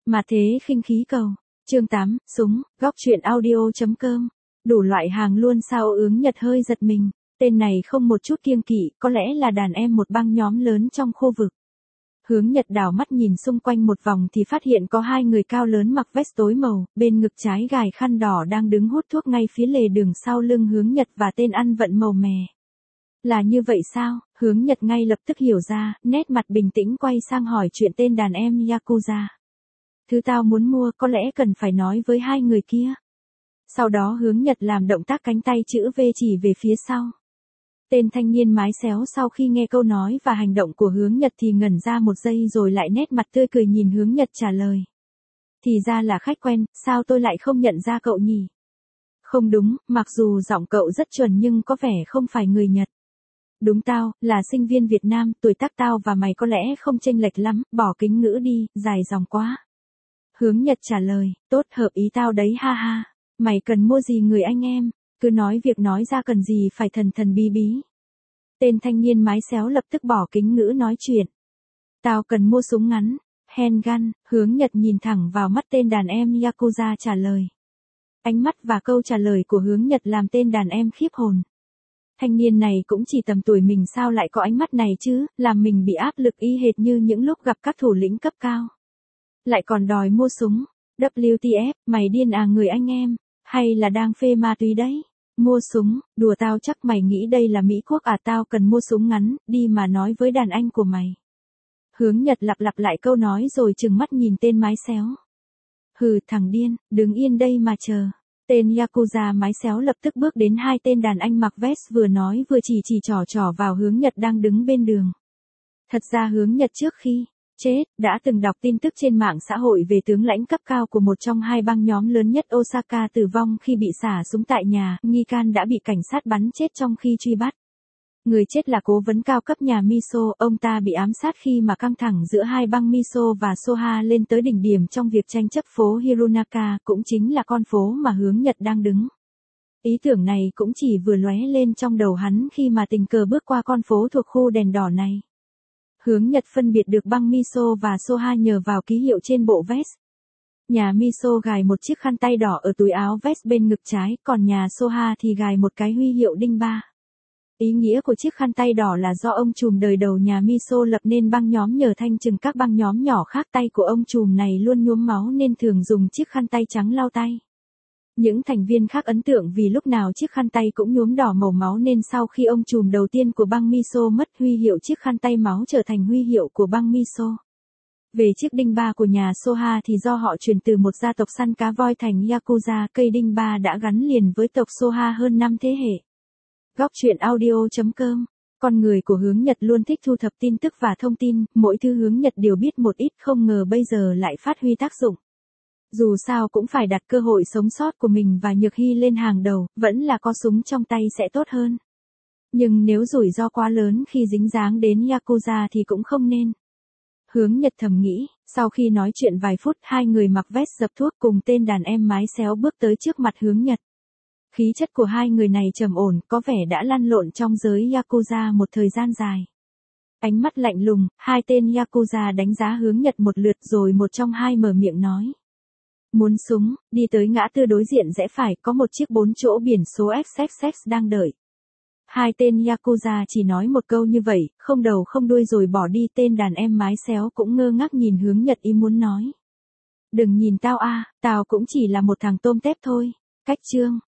Mà thế khinh khí cầu. Chương 8, súng, góc truyện audio.com. Đủ loại hàng luôn sao Hướng Nhật hơi giật mình. Tên này không một chút kiêng kỵ, có lẽ là đàn em một băng nhóm lớn trong khu vực. Hướng Nhật đảo mắt nhìn xung quanh một vòng thì phát hiện có hai người cao lớn mặc vest tối màu, bên ngực trái gài khăn đỏ đang đứng hút thuốc ngay phía lề đường sau lưng Hướng Nhật và tên ăn vận màu mè. Là như vậy sao? Hướng Nhật ngay lập tức hiểu ra, nét mặt bình tĩnh quay sang hỏi chuyện tên đàn em Yakuza. Thứ tao muốn mua có lẽ cần phải nói với hai người kia. Sau đó Hướng Nhật làm động tác cánh tay chữ V chỉ về phía sau. Tên thanh niên mái xéo sau khi nghe câu nói và hành động của Hướng Nhật thì ngẩn ra một giây rồi lại nét mặt tươi cười nhìn Hướng Nhật trả lời. Thì ra là khách quen, sao tôi lại không nhận ra cậu nhỉ? Không đúng, mặc dù giọng cậu rất chuẩn nhưng có vẻ không phải người Nhật. Đúng tao, là sinh viên Việt Nam, tuổi tác tao và mày có lẽ không chênh lệch lắm, bỏ kính ngữ đi, dài dòng quá. Hướng Nhật trả lời, tốt hợp ý tao đấy ha ha. Mày cần mua gì người anh em, cứ nói việc nói ra cần gì phải thần thần bí bí. Tên thanh niên mái xéo lập tức bỏ kính ngữ nói chuyện. Tao cần mua súng ngắn, handgun, Hướng Nhật nhìn thẳng vào mắt tên đàn em Yakuza trả lời. Ánh mắt và câu trả lời của Hướng Nhật làm tên đàn em khiếp hồn. Thanh niên này cũng chỉ tầm tuổi mình sao lại có ánh mắt này chứ, làm mình bị áp lực y hệt như những lúc gặp các thủ lĩnh cấp cao. Lại còn đòi mua súng, WTF, mày điên à người anh em, hay là đang phê ma túy đấy? Mua súng, đùa tao chắc mày nghĩ đây là Mỹ Quốc à, tao cần mua súng ngắn, đi mà nói với đàn anh của mày. Hướng Nhật lặp lại câu nói rồi trừng mắt nhìn tên mái xéo. Hừ thằng điên, đứng yên đây mà chờ. Tên Yakuza mái xéo lập tức bước đến hai tên đàn anh mặc vest vừa nói vừa chỉ trỏ vào Hướng Nhật đang đứng bên đường. Thật ra Hướng Nhật trước khi chết đã từng đọc tin tức trên mạng xã hội về tướng lãnh cấp cao của một trong hai băng nhóm lớn nhất Osaka tử vong khi bị xả súng tại nhà, nghi can đã bị cảnh sát bắn chết trong khi truy bắt. Người chết là cố vấn cao cấp nhà Miso, ông ta bị ám sát khi mà căng thẳng giữa hai băng Miso và Soha lên tới đỉnh điểm trong việc tranh chấp phố Hirunaka, cũng chính là con phố mà Hướng Nhật đang đứng. Ý tưởng này cũng chỉ vừa lóe lên trong đầu hắn khi mà tình cờ bước qua con phố thuộc khu đèn đỏ này. Hướng Nhật phân biệt được băng Miso và Soha nhờ vào ký hiệu trên bộ vest. Nhà Miso gài một chiếc khăn tay đỏ ở túi áo vest bên ngực trái, còn nhà Soha thì gài một cái huy hiệu đinh ba. Ý nghĩa của chiếc khăn tay đỏ là do ông trùm đời đầu nhà Miso lập nên băng nhóm nhờ thanh trừng các băng nhóm nhỏ khác, tay của ông trùm này luôn nhuốm máu nên thường dùng chiếc khăn tay trắng lau tay. Những thành viên khác ấn tượng vì lúc nào chiếc khăn tay cũng nhuốm đỏ màu máu nên sau khi ông trùm đầu tiên của băng Miso mất, huy hiệu chiếc khăn tay máu trở thành huy hiệu của băng Miso. Về chiếc đinh ba của nhà Soha thì do họ chuyển từ một gia tộc săn cá voi thành Yakuza, cây đinh ba đã gắn liền với tộc Soha hơn 5 thế hệ. Góc truyện audio.com. Con người của Hướng Nhật luôn thích thu thập tin tức và thông tin, mỗi thứ Hướng Nhật đều biết một ít, không ngờ bây giờ lại phát huy tác dụng. Dù sao cũng phải đặt cơ hội sống sót của mình và Nhược Hy lên hàng đầu, vẫn là có súng trong tay sẽ tốt hơn. Nhưng nếu rủi ro quá lớn khi dính dáng đến Yakuza thì cũng không nên. Hướng Nhật thầm nghĩ, sau khi nói chuyện vài phút, hai người mặc vest dập thuốc cùng tên đàn em mái xéo bước tới trước mặt Hướng Nhật. Khí chất của hai người này trầm ổn, có vẻ đã lăn lộn trong giới Yakuza một thời gian dài. Ánh mắt lạnh lùng, hai tên Yakuza đánh giá Hướng Nhật một lượt rồi một trong hai mở miệng nói. Muốn súng, đi tới ngã tư đối diện rẽ phải, có một chiếc 4 chỗ biển số XXX đang đợi. Hai tên Yakuza chỉ nói một câu như vậy, không đầu không đuôi rồi bỏ đi. Tên đàn em mái xéo cũng ngơ ngác nhìn Hướng Nhật ý muốn nói. Đừng nhìn tao a, tao cũng chỉ là một thằng tôm tép thôi. Cách chương.